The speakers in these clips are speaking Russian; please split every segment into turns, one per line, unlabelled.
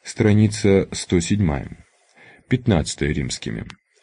Страница 107. 15 римскими.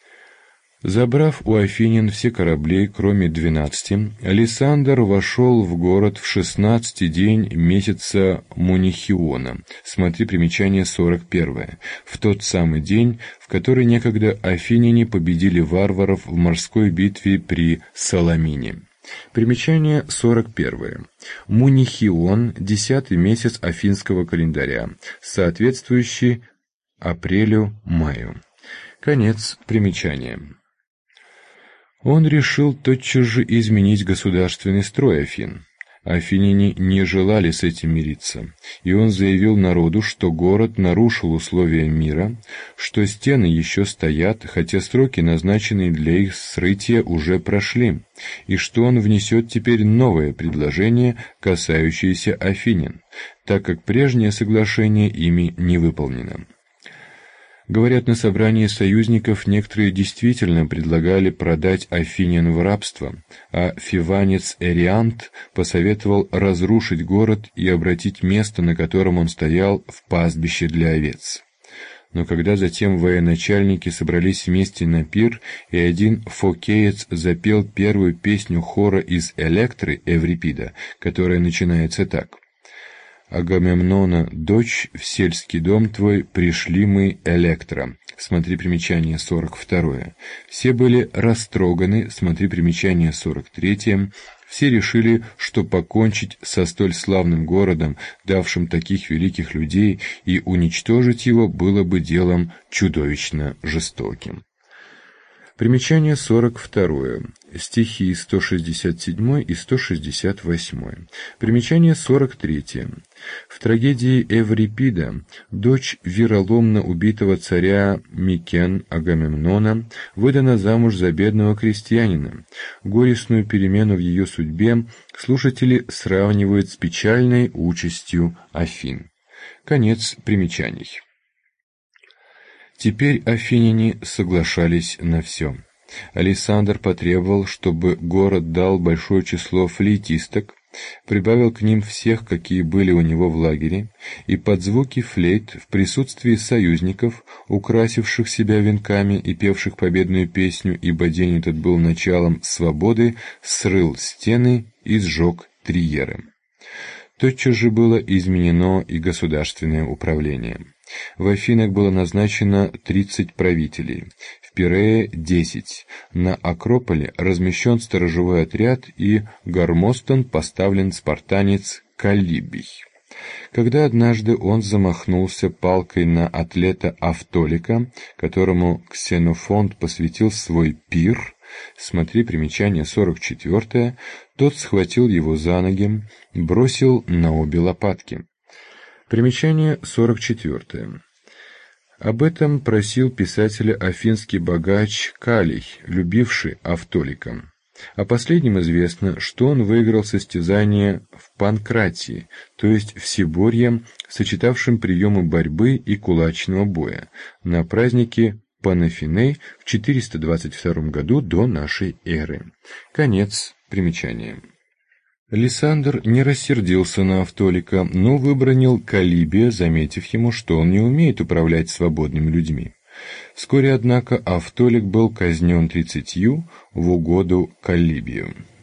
Забрав у афинян все корабли, кроме 12, Александр вошел в город в 16-й день месяца Мунихиона, смотри примечание 41, в тот самый день, в который некогда афиняне победили варваров в морской битве при Саламине. Примечание 41. Мунихион – 10-й месяц афинского календаря, соответствующий апрелю-маю. Конец примечания. Он решил тотчас же изменить государственный строй Афин. Афиняне не желали с этим мириться, и он заявил народу, что город нарушил условия мира, что стены еще стоят, хотя сроки, назначенные для их срытия, уже прошли, и что он внесет теперь новое предложение, касающееся афинян, так как прежнее соглашение ими не выполнено. Говорят, на собрании союзников некоторые действительно предлагали продать афинян в рабство, а фиванец Эриант посоветовал разрушить город и обратить место, на котором он стоял, в пастбище для овец. Но когда затем военачальники собрались вместе на пир, и один фокеец запел первую песню хора из Электры Эврипида, которая начинается так: «Агамемнона, дочь, в сельский дом твой пришли мы, Электра». Смотри примечание 42. Все были растроганы, смотри примечание 43. Все решили, что покончить со столь славным городом, давшим таких великих людей, и уничтожить его было бы делом чудовищно жестоким. Примечание 42. Стихи 167 и 168. Примечание 43. В трагедии Эврипида дочь вероломно убитого царя Микен Агамемнона выдана замуж за бедного крестьянина. Горестную перемену в ее судьбе слушатели сравнивают с печальной участью Афин. Конец примечаний. Теперь афиняне соглашались на все. Александр потребовал, чтобы город дал большое число флейтисток, прибавил к ним всех, какие были у него в лагере, и под звуки флейт в присутствии союзников, украсивших себя венками и певших победную песню, ибо день этот был началом свободы, срыл стены и сжег триеры. Тотчас же было изменено и государственное управление. В Афинах было назначено 30 правителей, в Пирее 10, на Акрополе размещен сторожевой отряд и Гармостон поставлен спартанец Каллибий. Когда однажды он замахнулся палкой на атлета Автолика, которому Ксенофонт посвятил свой пир, смотри примечание 44, тот схватил его за ноги, бросил на обе лопатки. Примечание 44. Об этом просил писателя афинский богач Калий, любивший Автолика. О последнем известно, что он выиграл состязание в Панкратии, то есть в Сиборье, сочетавшем приемы борьбы и кулачного боя, на празднике Панафиней в 422 году до нашей эры. Конец примечания. Лисандр не рассердился на Автолика, но выбранил Калибия, заметив ему, что он не умеет управлять свободными людьми. Вскоре, однако, Автолик был казнен 30 в угоду Калибию.